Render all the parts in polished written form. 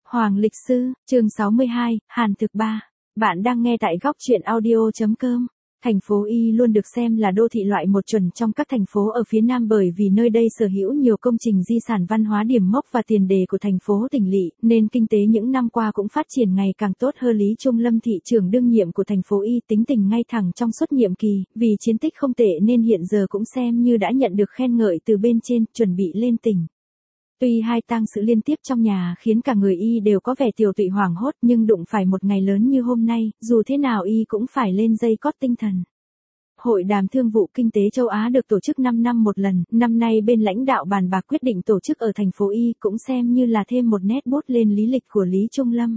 Hoàng Lịch Sư, chương 62, Hàn Thực 3. Bạn đang nghe tại góc truyện audio.com. Thành phố Y luôn được xem là đô thị loại một chuẩn trong các thành phố ở phía Nam bởi vì nơi đây sở hữu nhiều công trình di sản văn hóa điểm mốc và tiền đề của thành phố tỉnh lỵ, nên kinh tế những năm qua cũng phát triển ngày càng tốt hơn. Lý Trung Lâm thị trưởng đương nhiệm của thành phố Y tính tình ngay thẳng trong suốt nhiệm kỳ, vì chiến tích không tệ nên hiện giờ cũng xem như đã nhận được khen ngợi từ bên trên, chuẩn bị lên tỉnh. Tuy hai tang sự liên tiếp trong nhà khiến cả người Y đều có vẻ tiều tụy hoảng hốt, nhưng đụng phải một ngày lớn như hôm nay, dù thế nào Y cũng phải lên dây cót tinh thần. Hội đàm thương vụ kinh tế châu Á được tổ chức 5 năm một lần, năm nay bên lãnh đạo bàn bạc quyết định tổ chức ở thành phố Y, cũng xem như là thêm một nét bút lên lý lịch của Lý Trung Lâm.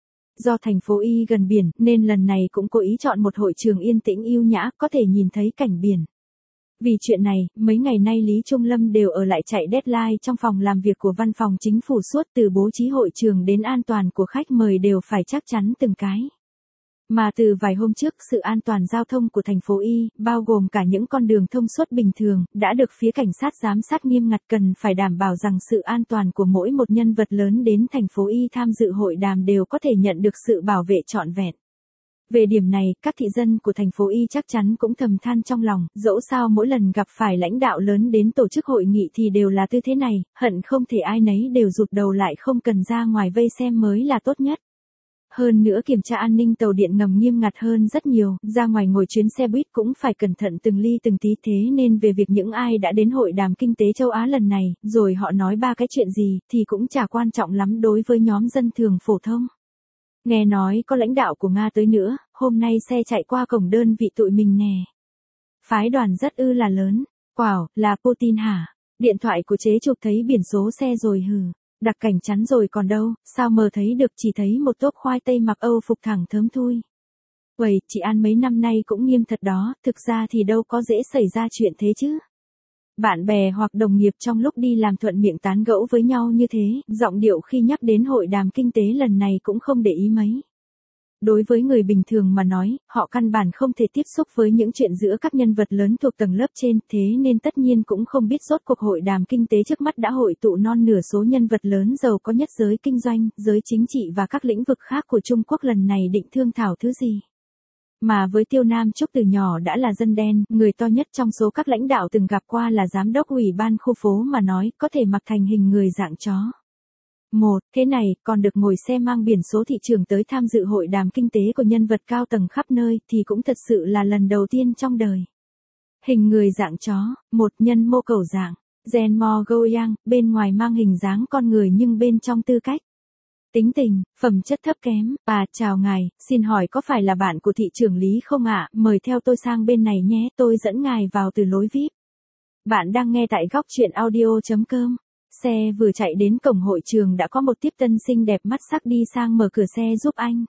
Do thành phố Y gần biển, nên lần này cũng cố ý chọn một hội trường yên tĩnh yêu nhã, có thể nhìn thấy cảnh biển. Vì chuyện này, mấy ngày nay Lý Trung Lâm đều ở lại chạy deadline trong phòng làm việc của văn phòng chính phủ suốt, từ bố trí hội trường đến an toàn của khách mời đều phải chắc chắn từng cái. Mà từ vài hôm trước, sự an toàn giao thông của thành phố Y, bao gồm cả những con đường thông suốt bình thường, đã được phía cảnh sát giám sát nghiêm ngặt, cần phải đảm bảo rằng sự an toàn của mỗi một nhân vật lớn đến thành phố Y tham dự hội đàm đều có thể nhận được sự bảo vệ trọn vẹn. Về điểm này, các thị dân của thành phố Y chắc chắn cũng thầm than trong lòng, dẫu sao mỗi lần gặp phải lãnh đạo lớn đến tổ chức hội nghị thì đều là tư thế này, hận không thể ai nấy đều rụt đầu lại không cần ra ngoài vây xem mới là tốt nhất. Hơn nữa kiểm tra an ninh tàu điện ngầm nghiêm ngặt hơn rất nhiều, ra ngoài ngồi chuyến xe buýt cũng phải cẩn thận từng ly từng tí, thế nên về việc những ai đã đến hội đàm kinh tế châu Á lần này, rồi họ nói ba cái chuyện gì, thì cũng chả quan trọng lắm đối với nhóm dân thường phổ thông. Nghe nói có lãnh đạo của Nga tới nữa, hôm nay xe chạy qua cổng đơn vị tụi mình nè. Phái đoàn rất là lớn. Wow, là Putin hả? Điện thoại của chế chụp thấy biển số xe rồi hừ. Đặc cảnh chắn rồi còn đâu, sao mờ thấy được, chỉ thấy một tốp khoai tây mặc Âu phục thẳng thớm thui. Uầy, chị An mấy năm nay cũng nghiêm thật đó, thực ra thì đâu có dễ xảy ra chuyện thế chứ. Bạn bè hoặc đồng nghiệp trong lúc đi làm thuận miệng tán gẫu với nhau như thế, giọng điệu khi nhắc đến hội đàm kinh tế lần này cũng không để ý mấy. Đối với người bình thường mà nói, họ căn bản không thể tiếp xúc với những chuyện giữa các nhân vật lớn thuộc tầng lớp trên, thế nên tất nhiên cũng không biết rốt cuộc hội đàm kinh tế trước mắt đã hội tụ non nửa số nhân vật lớn giàu có nhất giới kinh doanh, giới chính trị và các lĩnh vực khác của Trung Quốc lần này định thương thảo thứ gì. Mà với Tiêu Nam Trúc từ nhỏ đã là dân đen, người to nhất trong số các lãnh đạo từng gặp qua là giám đốc ủy ban khu phố mà nói, có thể mặc thành hình người dạng chó. Thế này, còn được ngồi xe mang biển số thị trường tới tham dự hội đàm kinh tế của nhân vật cao tầng khắp nơi thì cũng thật sự là lần đầu tiên trong đời. Hình người dạng chó, nhân mô cầu dạng, Gen Mo Goyang, bên ngoài mang hình dáng con người nhưng bên trong tư cách. Tính tình, phẩm chất thấp kém. Chào ngài, xin hỏi có phải là bạn của thị trưởng Lý không ạ? Mời theo tôi sang bên này nhé, tôi dẫn ngài vào từ lối VIP. Bạn đang nghe tại góc truyện audio.com. Xe vừa chạy đến cổng hội trường đã có một tiếp tân xinh đẹp mắt sắc đi sang mở cửa xe giúp anh.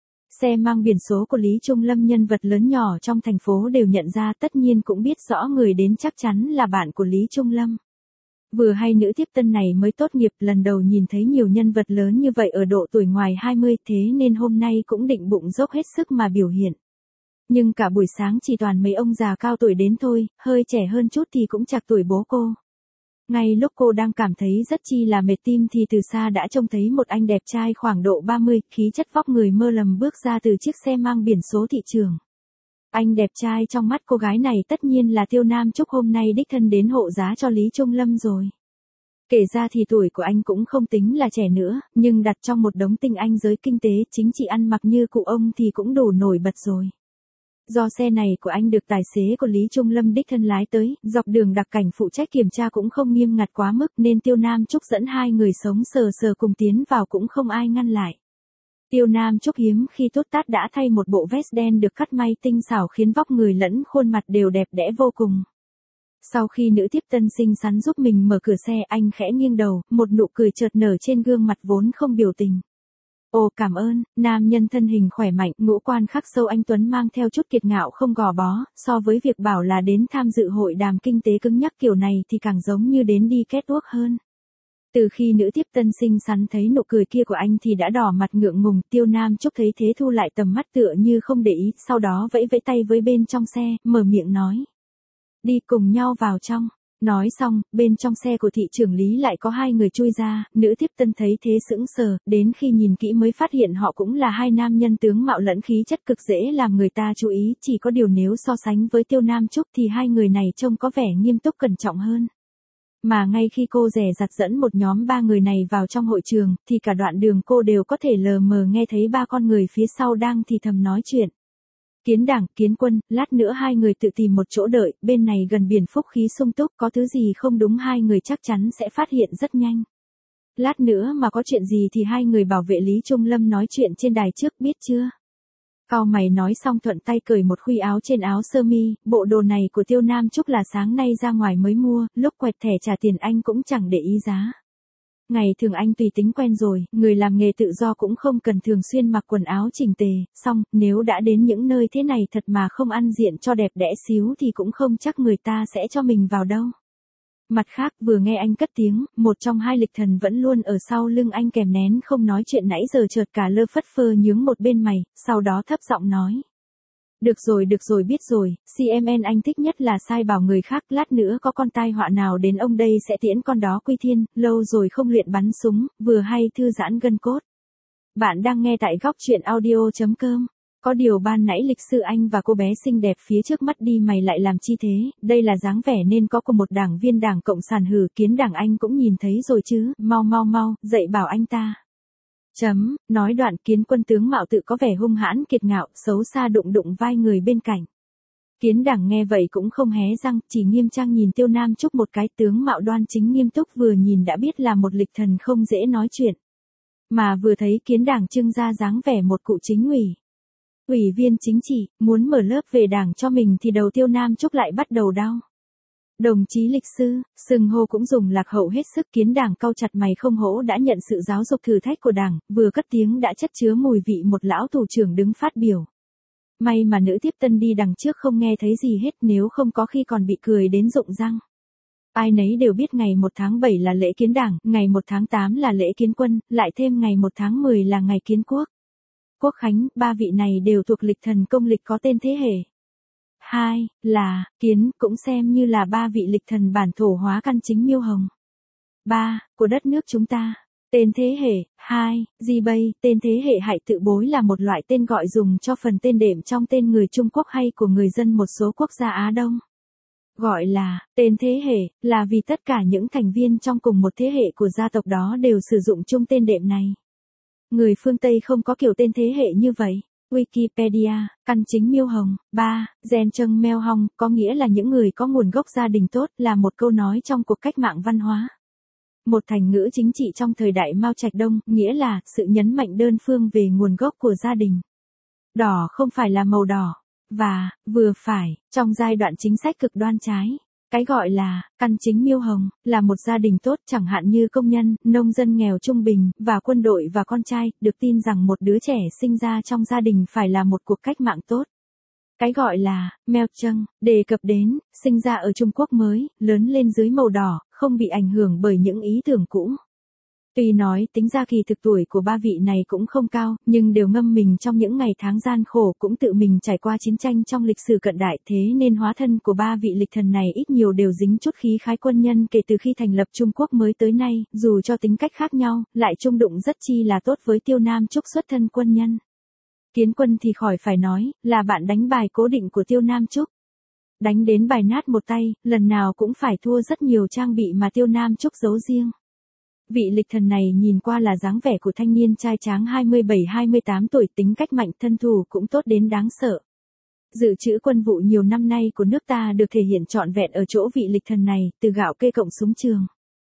Xe mang biển số của Lý Trung Lâm, nhân vật lớn nhỏ trong thành phố đều nhận ra, tất nhiên cũng biết rõ người đến chắc chắn là bạn của Lý Trung Lâm. Vừa hay nữ tiếp tân này mới tốt nghiệp, lần đầu nhìn thấy nhiều nhân vật lớn như vậy ở độ tuổi ngoài 20, thế nên hôm nay cũng định bụng dốc hết sức mà biểu hiện. Nhưng cả buổi sáng chỉ toàn mấy ông già cao tuổi đến thôi, hơi trẻ hơn chút thì cũng chạc tuổi bố cô. Ngay lúc cô đang cảm thấy rất chi là mệt tim thì từ xa đã trông thấy một anh đẹp trai khoảng độ 30, khí chất vóc người mơ lầm bước ra từ chiếc xe mang biển số thị trường. Anh đẹp trai trong mắt cô gái này tất nhiên là Tiêu Nam Trúc hôm nay đích thân đến hộ giá cho Lý Trung Lâm rồi. Kể ra thì tuổi của anh cũng không tính là trẻ nữa, nhưng đặt trong một đống tinh anh giới kinh tế, chính trị ăn mặc như cụ ông thì cũng đủ nổi bật rồi. Do xe này của anh được tài xế của Lý Trung Lâm đích thân lái tới, dọc đường đặc cảnh phụ trách kiểm tra cũng không nghiêm ngặt quá mức nên Tiêu Nam Trúc dẫn hai người sống sờ cùng tiến vào cũng không ai ngăn lại. Tiêu Nam Trúc hiếm khi tốt tát đã thay một bộ vest đen được cắt may tinh xảo khiến vóc người lẫn khuôn mặt đều đẹp đẽ vô cùng. Sau khi nữ tiếp tân xinh xắn giúp mình mở cửa xe, anh khẽ nghiêng đầu, một nụ cười chợt nở trên gương mặt vốn không biểu tình. Ồ cảm ơn, nam nhân thân hình khỏe mạnh, ngũ quan khắc sâu anh tuấn mang theo chút kiệt ngạo không gò bó, so với việc bảo là đến tham dự hội đàm kinh tế cứng nhắc kiểu này thì càng giống như đến đi catwalk hơn. Từ khi nữ tiếp tân xinh xắn thấy nụ cười kia của anh thì đã đỏ mặt ngượng ngùng, Tiêu Nam Trúc thấy thế thu lại tầm mắt tựa như không để ý, sau đó vẫy vẫy tay với bên trong xe, mở miệng nói. Đi cùng nhau vào trong. Nói xong, bên trong xe của thị trưởng Lý lại có hai người chui ra, nữ tiếp tân thấy thế sững sờ, đến khi nhìn kỹ mới phát hiện họ cũng là hai nam nhân tướng mạo lẫn khí chất cực dễ làm người ta chú ý, chỉ có điều nếu so sánh với Tiêu Nam Trúc thì hai người này trông có vẻ nghiêm túc cẩn trọng hơn. Mà ngay khi cô dè dặt dẫn một nhóm ba người này vào trong hội trường, thì cả đoạn đường cô đều có thể lờ mờ nghe thấy ba con người phía sau đang thì thầm nói chuyện. Kiến Đảng, Kiến Quân, lát nữa hai người tự tìm một chỗ đợi, bên này gần biển phúc khí sung túc, có thứ gì không đúng hai người chắc chắn sẽ phát hiện rất nhanh. Lát nữa mà có chuyện gì thì hai người bảo vệ Lý Trung Lâm nói chuyện trên đài trước biết chưa? Cau mày nói xong thuận tay cởi một khuy áo trên áo sơ mi, bộ đồ này của Tiêu Nam Trúc là sáng nay ra ngoài mới mua, lúc quẹt thẻ trả tiền anh cũng chẳng để ý giá. Ngày thường anh tùy tính quen rồi, người làm nghề tự do cũng không cần thường xuyên mặc quần áo chỉnh tề, xong, nếu đã đến những nơi thế này thật mà không ăn diện cho đẹp đẽ xíu thì cũng không chắc người ta sẽ cho mình vào đâu. Mặt khác, vừa nghe anh cất tiếng, một trong hai lịch thần vẫn luôn ở sau lưng anh kèm nén không nói chuyện nãy giờ chợt cả lơ phất phơ nhướng một bên mày, sau đó thấp giọng nói. Được rồi biết rồi, CMN anh thích nhất là sai bảo người khác, lát nữa có con tai họa nào đến ông đây sẽ tiễn con đó quy thiên, lâu rồi không luyện bắn súng, vừa hay thư giãn gân cốt. Bạn đang nghe tại góc truyện audio.com. Có điều ban nãy lịch sư anh và cô bé xinh đẹp phía trước mắt đi mày lại làm chi thế, đây là dáng vẻ nên có của một đảng viên Đảng Cộng sản hử, Kiến Đảng anh cũng nhìn thấy rồi chứ, mau, dậy bảo anh ta. Nói đoạn Kiến Quân tướng mạo tự có vẻ hung hãn kiệt ngạo, xấu xa đụng vai người bên cạnh. Kiến Đảng nghe vậy cũng không hé răng, chỉ nghiêm trang nhìn Tiêu Nam Trúc một cái, tướng mạo đoan chính nghiêm túc vừa nhìn đã biết là một lịch thần không dễ nói chuyện. Mà vừa thấy Kiến Đảng trưng ra dáng vẻ một cụ chính ủy viên chính trị, muốn mở lớp về Đảng cho mình thì đầu Tiêu Nam Trúc lại bắt đầu đau. Đồng chí lịch sư, xưng hô cũng dùng lạc hậu hết sức. Kiến Đảng cau chặt mày không hổ đã nhận sự giáo dục thử thách của Đảng, vừa cất tiếng đã chất chứa mùi vị một lão thủ trưởng đứng phát biểu. May mà nữ tiếp tân đi đằng trước không nghe thấy gì hết, nếu không có khi còn bị cười đến rụng răng. Ai nấy đều biết ngày 1 tháng 7 là lễ kiến Đảng, ngày 1 tháng 8 là lễ kiến quân, lại thêm ngày 1 tháng 10 là ngày kiến quốc. Quốc khánh, ba vị này đều thuộc lịch thần công lịch có tên thế hệ. 2 là Kiến, cũng xem như là ba vị lịch thần bản thổ hóa căn chính Miêu Hồng. 3 của đất nước chúng ta. Tên thế hệ. 2 Di Bay, tên thế hệ hại tự bối là một loại tên gọi dùng cho phần tên đệm trong tên người Trung Quốc hay của người dân một số quốc gia Á Đông. Gọi là tên thế hệ là vì tất cả những thành viên trong cùng một thế hệ của gia tộc đó đều sử dụng chung tên đệm này. Người phương Tây không có kiểu tên thế hệ như vậy. Wikipedia, căn chính Miêu Hồng. 3 Gen Trâng Meo Hong, có nghĩa là những người có nguồn gốc gia đình tốt, là một câu nói trong cuộc cách mạng văn hóa. Một thành ngữ chính trị trong thời đại Mao Trạch Đông, nghĩa là sự nhấn mạnh đơn phương về nguồn gốc của gia đình. Đỏ không phải là màu đỏ, và vừa phải, trong giai đoạn chính sách cực đoan trái. Cái gọi là căn chính Miêu Hồng là một gia đình tốt, chẳng hạn như công nhân, nông dân nghèo trung bình, và quân đội và con trai, được tin rằng một đứa trẻ sinh ra trong gia đình phải là một cuộc cách mạng tốt. Cái gọi là Meo Trâng đề cập đến sinh ra ở Trung Quốc mới, lớn lên dưới màu đỏ, không bị ảnh hưởng bởi những ý tưởng cũ. Tuy nói tính ra kỳ thực tuổi của ba vị này cũng không cao, nhưng đều ngâm mình trong những ngày tháng gian khổ, cũng tự mình trải qua chiến tranh trong lịch sử cận đại, thế nên hóa thân của ba vị lịch thần này ít nhiều đều dính chút khí khái quân nhân kể từ khi thành lập Trung Quốc mới tới nay, dù cho tính cách khác nhau, lại chung đụng rất chi là tốt với Tiêu Nam Trúc xuất thân quân nhân. Kiến Quân thì khỏi phải nói, là bạn đánh bài cố định của Tiêu Nam Trúc. Đánh đến bài nát một tay, lần nào cũng phải thua rất nhiều trang bị mà Tiêu Nam Trúc giấu riêng. Vị lịch thần này nhìn qua là dáng vẻ của thanh niên trai tráng 27-28 tuổi, tính cách mạnh, thân thủ cũng tốt đến đáng sợ. Dự trữ quân vụ nhiều năm nay của nước ta được thể hiện trọn vẹn ở chỗ vị lịch thần này, từ gạo kê cộng súng trường.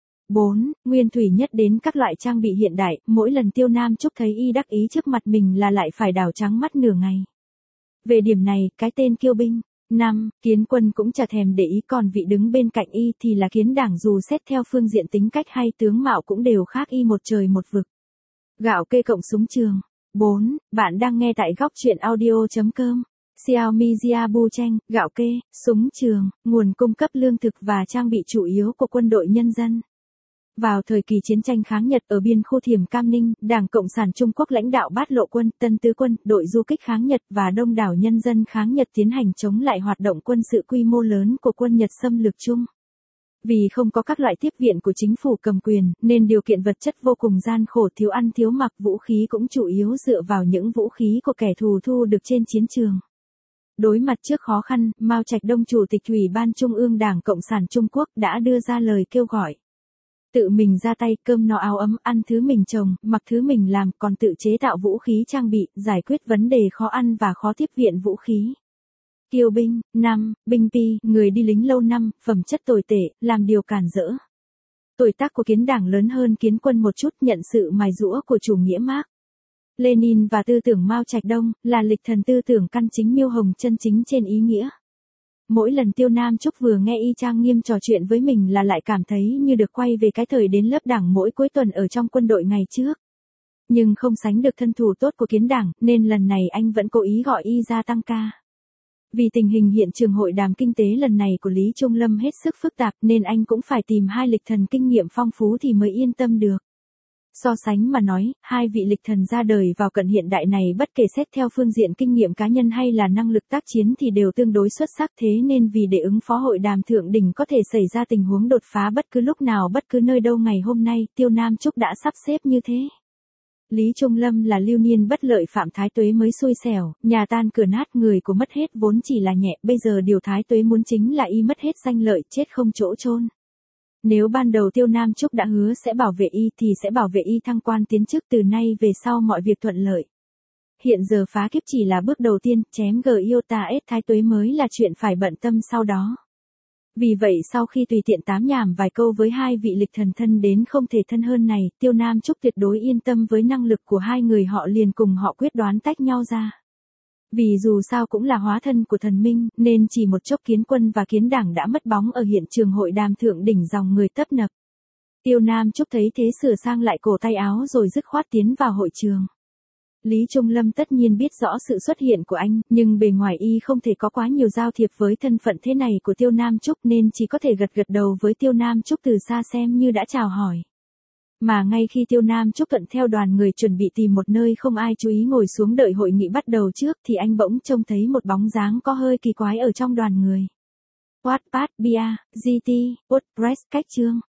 4 Nguyên thủy nhất đến các loại trang bị hiện đại, mỗi lần Tiêu Nam Trúc thấy y đắc ý trước mặt mình là lại phải đảo trắng mắt nửa ngày. Về điểm này, cái tên kiêu binh. 5 Kiến Quân cũng chả thèm để ý, còn vị đứng bên cạnh y thì là Kiến Đảng, dù xét theo phương diện tính cách hay tướng mạo cũng đều khác y một trời một vực. Gạo kê cộng súng trường. 4 Bạn đang nghe tại góc truyện audio.com. Xiaomi Jiabu Cheng, gạo kê, súng trường, nguồn cung cấp lương thực và trang bị chủ yếu của quân đội nhân dân. Vào thời kỳ chiến tranh kháng Nhật ở biên khu Thiểm Cam Ninh, Đảng Cộng sản Trung Quốc lãnh đạo Bát Lộ quân, Tân Tứ quân, đội du kích kháng Nhật và đông đảo nhân dân kháng Nhật tiến hành chống lại hoạt động quân sự quy mô lớn của quân Nhật xâm lược Trung. Vì không có các loại tiếp viện của chính phủ cầm quyền, nên điều kiện vật chất vô cùng gian khổ, thiếu ăn thiếu mặc, vũ khí cũng chủ yếu dựa vào những vũ khí của kẻ thù thu được trên chiến trường. Đối mặt trước khó khăn, Mao Trạch Đông, Chủ tịch Ủy ban Trung ương Đảng Cộng sản Trung Quốc đã đưa ra lời kêu gọi. Tự mình ra tay, cơm no áo ấm, ăn thứ mình trồng, mặc thứ mình làm, còn tự chế tạo vũ khí trang bị, giải quyết vấn đề khó ăn và khó tiếp viện vũ khí. Kiêu binh, binh pi, người đi lính lâu năm, phẩm chất tồi tệ, làm điều cản rỡ. Tuổi tác của kiến đảng lớn hơn kiến quân một chút, nhận sự mài giũa của chủ nghĩa Mác Lênin và tư tưởng Mao Trạch Đông, là lịch thần tư tưởng căn chính miêu hồng chân chính trên ý nghĩa. Mỗi lần Tiêu Nam Trúc vừa nghe Y Trang Nghiêm trò chuyện với mình là lại cảm thấy như được quay về cái thời đến lớp đảng mỗi cuối tuần ở trong quân đội ngày trước. Nhưng không sánh được thân thủ tốt của kiến đảng, nên lần này anh vẫn cố ý gọi Y ra tăng ca. Vì tình hình hiện trường hội đàm kinh tế lần này của Lý Trung Lâm hết sức phức tạp nên anh cũng phải tìm hai lịch thần kinh nghiệm phong phú thì mới yên tâm được. So sánh mà nói, hai vị lịch thần ra đời vào cận hiện đại này bất kể xét theo phương diện kinh nghiệm cá nhân hay là năng lực tác chiến thì đều tương đối xuất sắc, thế nên vì để ứng phó hội đàm thượng đỉnh có thể xảy ra tình huống đột phá bất cứ lúc nào bất cứ nơi đâu ngày hôm nay, Tiêu Nam Trúc đã sắp xếp như thế. Lý Trung Lâm là lưu niên bất lợi, Phạm Thái Tuế mới xui xẻo, nhà tan cửa nát, người của mất hết vốn chỉ là nhẹ, bây giờ điều Thái Tuế muốn chính là Y mất hết danh lợi, chết không chỗ chôn. Nếu ban đầu Tiêu Nam Trúc đã hứa sẽ bảo vệ Y thì sẽ bảo vệ Y thăng quan tiến chức, từ nay về sau mọi việc thuận lợi. Hiện giờ phá kiếp chỉ là bước đầu tiên, chém Iota S Thái Tuế mới là chuyện phải bận tâm sau đó. Vì vậy sau khi tùy tiện tám nhảm vài câu với hai vị lịch thần thân đến không thể thân hơn này, Tiêu Nam Trúc tuyệt đối yên tâm với năng lực của hai người họ, liền cùng họ quyết đoán tách nhau ra. Vì dù sao cũng là hóa thân của thần minh, nên chỉ một chốc kiến quân và kiến đảng đã mất bóng ở hiện trường hội đàm thượng đỉnh, dòng người tấp nập. Tiêu Nam Trúc thấy thế sửa sang lại cổ tay áo rồi dứt khoát tiến vào hội trường. Lý Trung Lâm tất nhiên biết rõ sự xuất hiện của anh, nhưng bề ngoài Y không thể có quá nhiều giao thiệp với thân phận thế này của Tiêu Nam Trúc nên chỉ có thể gật gật đầu với Tiêu Nam Trúc từ xa xem như đã chào hỏi. Mà ngay khi Tiêu Nam Trúc thuận theo đoàn người chuẩn bị tìm một nơi không ai chú ý ngồi xuống đợi hội nghị bắt đầu trước thì anh bỗng trông thấy một bóng dáng có hơi kỳ quái ở trong đoàn người. Wattpad, Bia, GT, WordPress, cách chương.